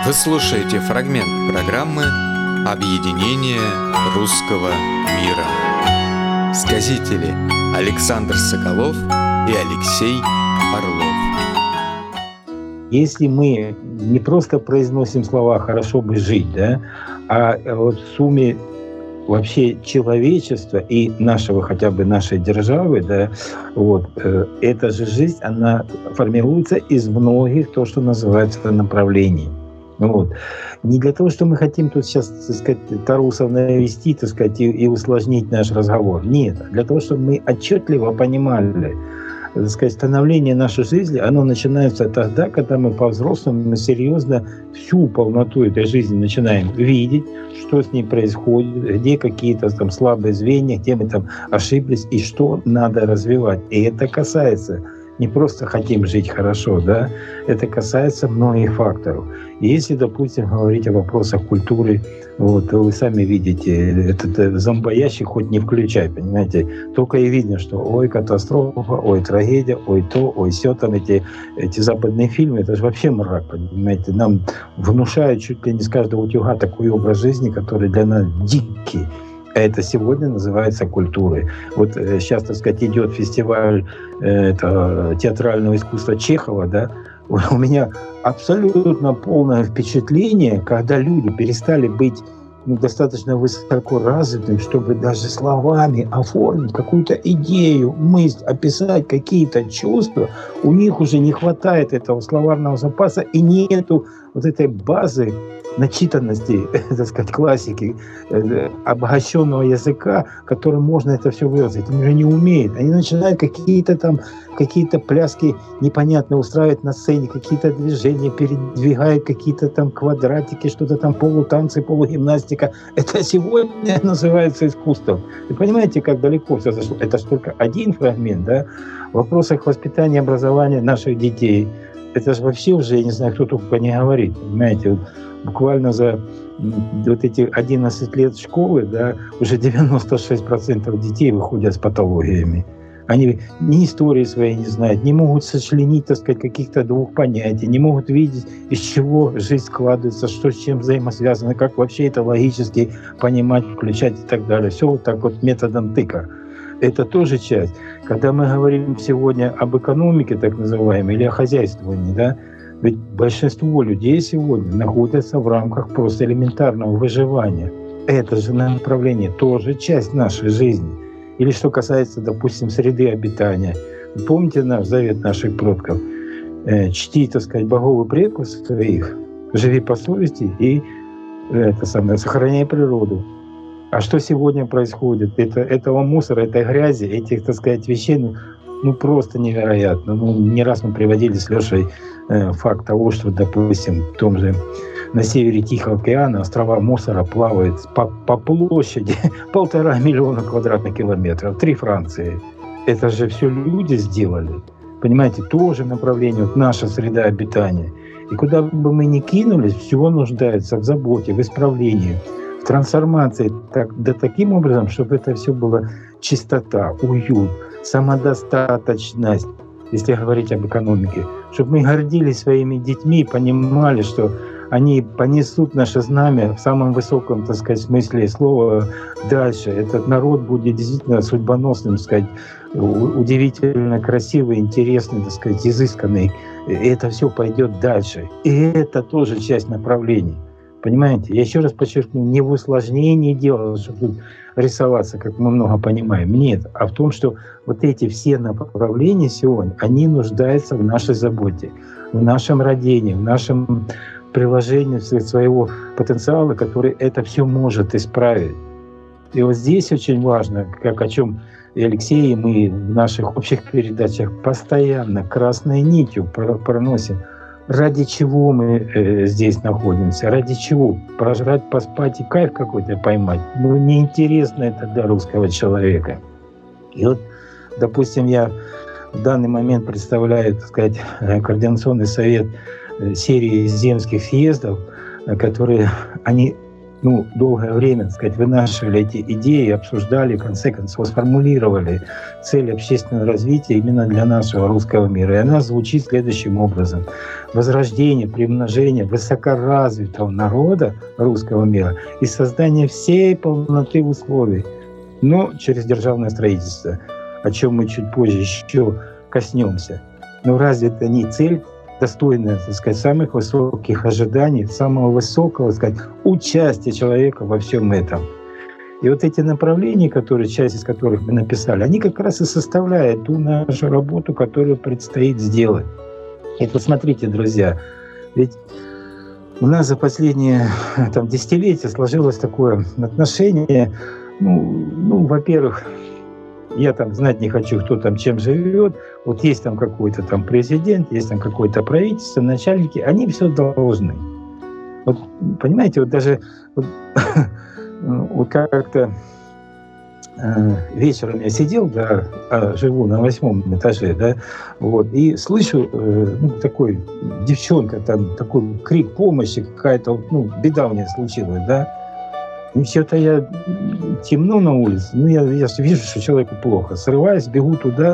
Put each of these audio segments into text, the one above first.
Вы слушаете фрагмент программы «Объединение русского мира». Сказители Александр Соколов и Алексей Орлов. Если мы не просто произносим слова «хорошо бы жить», да, а вот в сумме вообще человечества и нашего, хотя бы нашей державы, да, вот, эта же жизнь, она формируется из многих, то, что называется, направлений. Вот. Не для того, что мы хотим тут сейчас, так сказать, тарусов навести, так сказать, и усложнить наш разговор. Нет. Для того, чтобы мы отчетливо понимали, так сказать, становление нашей жизни, оно начинается тогда, когда мы по-взрослому серьезно всю полноту этой жизни начинаем видеть, что с ней происходит, где какие-то там слабые звенья, где мы там ошиблись и что надо развивать. И это касается не просто хотим жить хорошо, да, это касается многих факторов. И если, допустим, говорить о вопросах культуры, вот вы сами видите, этот зомбоящик хоть не включай, понимаете, только и видно, что ой, катастрофа, ой, трагедия, ой, то, ой, сё, там эти западные фильмы, это же вообще мрак, понимаете, нам внушают чуть ли не с каждого утюга такой образ жизни, который для нас дикий. Это сегодня называется культурой. Вот сейчас, так сказать, идет фестиваль театрального искусства Чехова, да, у меня абсолютно полное впечатление, когда люди перестали быть достаточно высоко развитым, чтобы даже словами оформить какую-то идею, мысль, описать какие-то чувства, у них уже не хватает этого словарного запаса и нету вот этой базы начитанности, так сказать, классики, обогащенного языка, которым можно это все выразить. Они уже не умеют. Они начинают какие-то пляски непонятные устраивать на сцене, какие-то движения, передвигают какие-то там квадратики, что-то там полутанцы, полугимнастика. Это сегодня называется искусством. Вы понимаете, как далеко все зашло? Это же только один фрагмент, да? В вопросах воспитания, образования наших детей. Это же вообще уже, я не знаю, кто только не говорит, понимаете, буквально за вот эти 11 лет школы, да, уже 96% детей выходят с патологиями. Они ни истории своей не знают, не могут сочленить, так сказать, каких-то двух понятий, не могут видеть, из чего жизнь складывается, что с чем взаимосвязано, как вообще это логически понимать, включать и так далее. Все вот так вот методом тыка. Это тоже часть. Когда мы говорим сегодня об экономике, так называемой, или о хозяйствовании, да, ведь большинство людей сегодня находятся в рамках просто элементарного выживания. Это же направление тоже часть нашей жизни. Или что касается, допустим, среды обитания. Вы помните наш завет наших предков? Чти, так сказать, богов и предков своих, живи по совести и сохраняй природу. А что сегодня происходит? Этого мусора, этой грязи, этих, так сказать, вещей, ну просто невероятно. Не раз мы приводили с Лешей факт того, что, допустим, в том же на севере Тихого океана острова мусора плавают по площади 1,5 миллиона квадратных километров. 3 Франции. Это же все люди сделали. Понимаете, тоже направление, вот наша среда обитания. И куда бы мы ни кинулись, все нуждается в заботе, в исправлении, в трансформации таким образом, чтобы это все было чистота, уют, самодостаточность, если говорить об экономике, чтобы мы гордились своими детьми и понимали, что они понесут наше знамя в самом высоком, так сказать, смысле слова дальше. Этот народ будет действительно судьбоносным, так сказать, удивительно красивый, интересный, так сказать, изысканный. И это все пойдет дальше. И это тоже часть направлений. Понимаете? Я еще раз подчеркну, не в усложнении дела, чтобы тут рисоваться, как мы много понимаем. Нет, а в том, что вот эти все направления сегодня, они нуждаются в нашей заботе, в нашем родении, в нашем приложении своего потенциала, который это все может исправить. И вот здесь очень важно, как о чем и Алексей, и мы в наших общих передачах постоянно красной нитью проносим. Ради чего мы здесь находимся? Ради чего? Прожрать, поспать и кайф какой-то поймать? Неинтересно это для русского человека. И вот, допустим, я в данный момент представляю, так сказать, координационный совет серии земских съездов, которые, они долгое время, так сказать, вынашивали эти идеи, обсуждали, в конце концов сформулировали цель общественного развития именно для нашего русского мира. И она звучит следующим образом. Возрождение, приумножение высокоразвитого народа русского мира и создание всей полноты условий, но через державное строительство, о чем мы чуть позже еще коснемся. Но разве это не цель, достойная, так сказать, самых высоких ожиданий, самого высокого, так сказать, участия человека во всем этом? И вот эти направления, часть из которых мы написали, они как раз и составляют ту нашу работу, которую предстоит сделать. И посмотрите, друзья, ведь у нас за последние десятилетия сложилось такое отношение, во-первых, я знать не хочу, кто там чем живет. Вот есть там какой-то президент, есть там какое-то правительство, начальники, они все должны. Вот понимаете, вот даже вот как-то вечером я сидел, живу на 8 этаже, и слышу, такой девчонка, такой крик помощи, какая-то, беда у нее случилась, И все-то я темно на улице, я вижу, что человеку плохо. Срываюсь, бегу туда.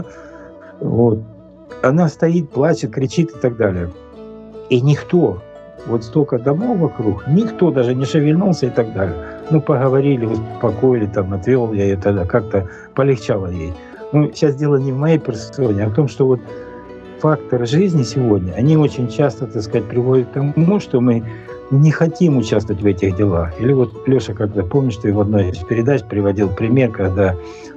Она стоит, плачет, кричит и так далее. И никто, столько домов вокруг, никто даже не шевельнулся и так далее. Поговорили, успокоили, отвел я ее тогда, как-то полегчало ей. Сейчас дело не в моей персоне, а в том, что факторы жизни сегодня, они очень часто, так сказать, приводят к тому, что мы не хотим участвовать в этих делах. Или Леша, когда помнишь, ты в одной из передач приводил пример, когда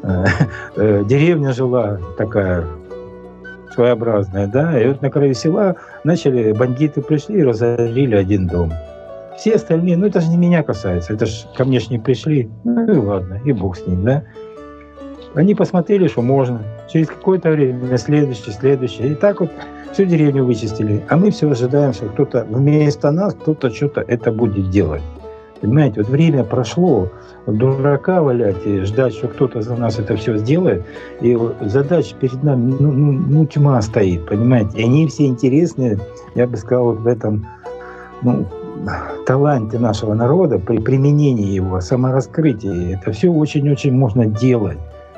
деревня жила такая своеобразная, и на краю села бандиты пришли и разорили один дом. Все остальные, это же не меня касается, это же ко мне ж не пришли, и ладно, и бог с ним, Они посмотрели, что можно. Через какое-то время следующий. И так всю деревню вычистили. А мы все ожидаем, что кто-то вместо нас, кто-то что-то это будет делать. Понимаете, время прошло. Дурака валять и ждать, что кто-то за нас это все сделает. И задач перед нами, тьма стоит, понимаете. И они все интересные, я бы сказал, в этом, таланте нашего народа, при применении его, самораскрытии. Это все очень-очень можно делать.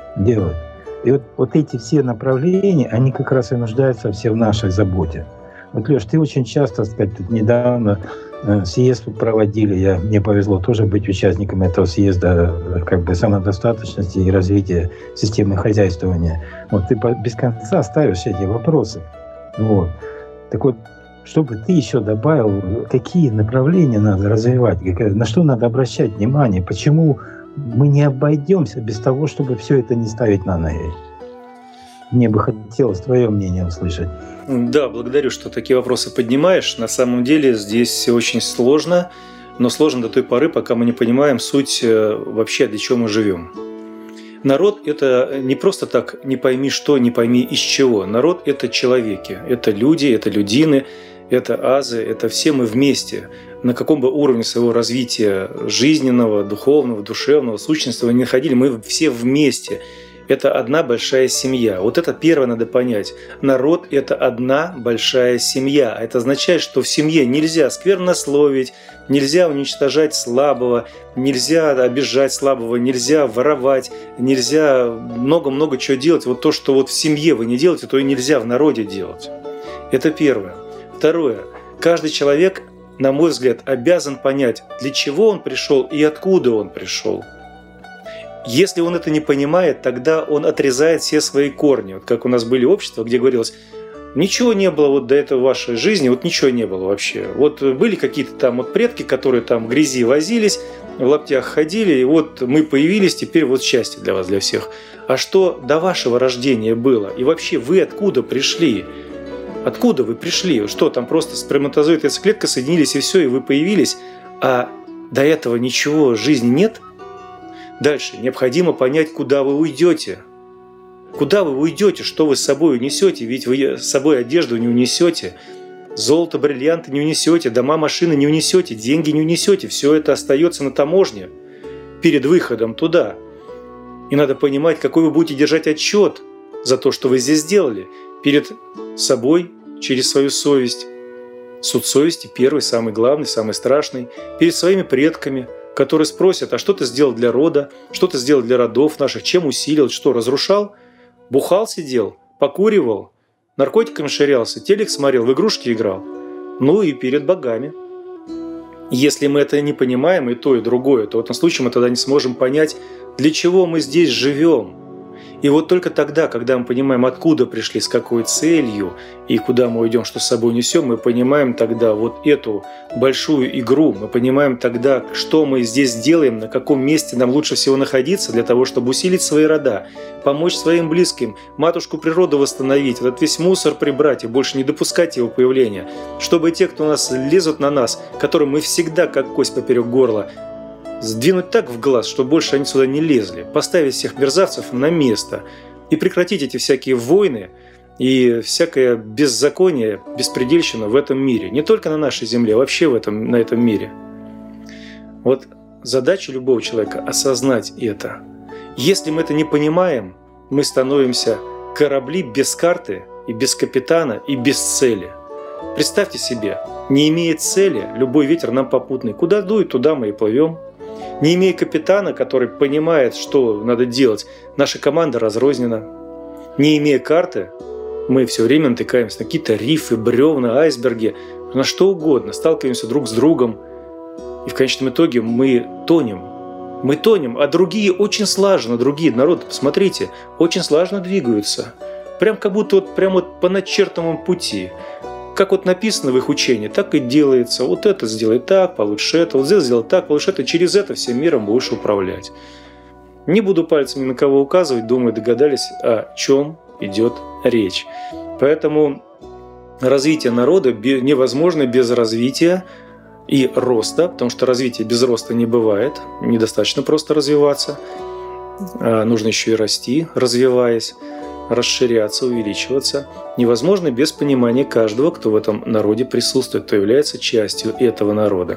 И эти все направления, они как раз и нуждаются все в нашей заботе. Леш, ты очень часто, так сказать, недавно съезд проводили, мне повезло тоже быть участником этого съезда самодостаточности и развития системы хозяйствования. Ты без конца ставишь эти вопросы. Так чтобы ты еще добавил, какие направления надо развивать, на что надо обращать внимание, почему мы не обойдемся без того, чтобы все это не ставить на ноги. Мне бы хотелось твое мнение услышать. Да, благодарю, что такие вопросы поднимаешь. На самом деле здесь все очень сложно, но сложно до той поры, пока мы не понимаем суть вообще, для чего мы живем. Народ – это не просто так не пойми что, не пойми из чего. Народ – это человеки, это люди, это людины, это азы, это все мы вместе. На каком бы уровне своего развития жизненного, духовного, душевного, сущностного ни находили, мы все вместе. Это одна большая семья. Это первое надо понять. Народ – это одна большая семья. Это означает, что в семье нельзя сквернословить, нельзя уничтожать слабого, нельзя обижать слабого, нельзя воровать, нельзя много-много чего делать. То, что в семье вы не делаете, то и нельзя в народе делать. Это первое. Второе. Каждый человек, на мой взгляд, обязан понять, для чего он пришел и откуда он пришел. Если он это не понимает, тогда он отрезает все свои корни. Как у нас были общества, где говорилось, ничего не было до этого в вашей жизни, ничего не было вообще. Были какие-то предки, которые в грязи возились, в лаптях ходили, и мы появились, теперь счастье для вас, для всех. А что до вашего рождения было? И вообще вы откуда пришли? Откуда вы пришли? Что, просто сперматозоид и яйцеклетка соединились и все, и вы появились? А до этого ничего в жизни нет? Дальше. Необходимо понять, куда вы уйдете. Куда вы уйдете, что вы с собой унесете? Ведь вы с собой одежду не унесете, золото, бриллианты не унесете, дома, машины не унесете, деньги не унесете. Все это остается на таможне перед выходом туда. И надо понимать, какой вы будете держать отчет за то, что вы здесь сделали. Перед собой, через свою совесть. Суд совести первый, самый главный, самый страшный. Перед своими предками, которые спросят: а что ты сделал для рода, что ты сделал для родов наших, чем усилил, что разрушал, бухал, сидел, покуривал, наркотиками ширялся, телек смотрел, в игрушки играл. Ну и перед богами. Если мы это не понимаем, и то, и другое, то в этом случае мы тогда не сможем понять, для чего мы здесь живем. И вот только тогда, когда мы понимаем, откуда пришли, с какой целью и куда мы идем, что с собой несем, мы понимаем тогда вот эту большую игру, мы понимаем тогда, что мы здесь делаем, на каком месте нам лучше всего находиться для того, чтобы усилить свои рода, помочь своим близким, матушку природу восстановить, этот весь мусор прибрать и больше не допускать его появления, чтобы те, кто у нас лезут на нас, которым мы всегда как кость поперек горла, сдвинуть так в глаз, чтобы больше они сюда не лезли, поставить всех мерзавцев на место и прекратить эти всякие войны и всякое беззаконие, беспредельщина в этом мире. Не только на нашей земле, а вообще на этом мире. Вот задача любого человека – осознать это. Если мы это не понимаем, мы становимся корабли без карты и без капитана и без цели. Представьте себе, не имея цели, любой ветер нам попутный. Куда дует, туда мы и плывем. Не имея капитана, который понимает, что надо делать, наша команда разрознена. Не имея карты, мы все время натыкаемся на какие-то рифы, бревна, айсберги, на что угодно, сталкиваемся друг с другом. И в конечном итоге мы тонем. Мы тонем, а другие очень слаженно, другие народы, посмотрите, очень слаженно двигаются. Прям как будто вот по начертанному пути. Как вот написано в их учении, так и делается. Вот это сделай так, получше это. Вот это сделай так, получше это. Через это всем миром будешь управлять. Не буду пальцами на кого указывать. Думаю, догадались, о чем идет речь. Поэтому развитие народа невозможно без развития и роста. Потому что развитие без роста не бывает. Недостаточно просто развиваться. Нужно еще и расти, развиваясь, расширяться, увеличиваться. Невозможно без понимания каждого, кто в этом народе присутствует, кто является частью этого народа.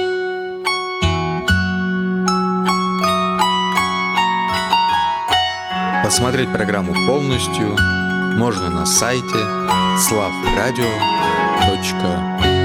Посмотреть программу полностью можно на сайте slavradio.ru.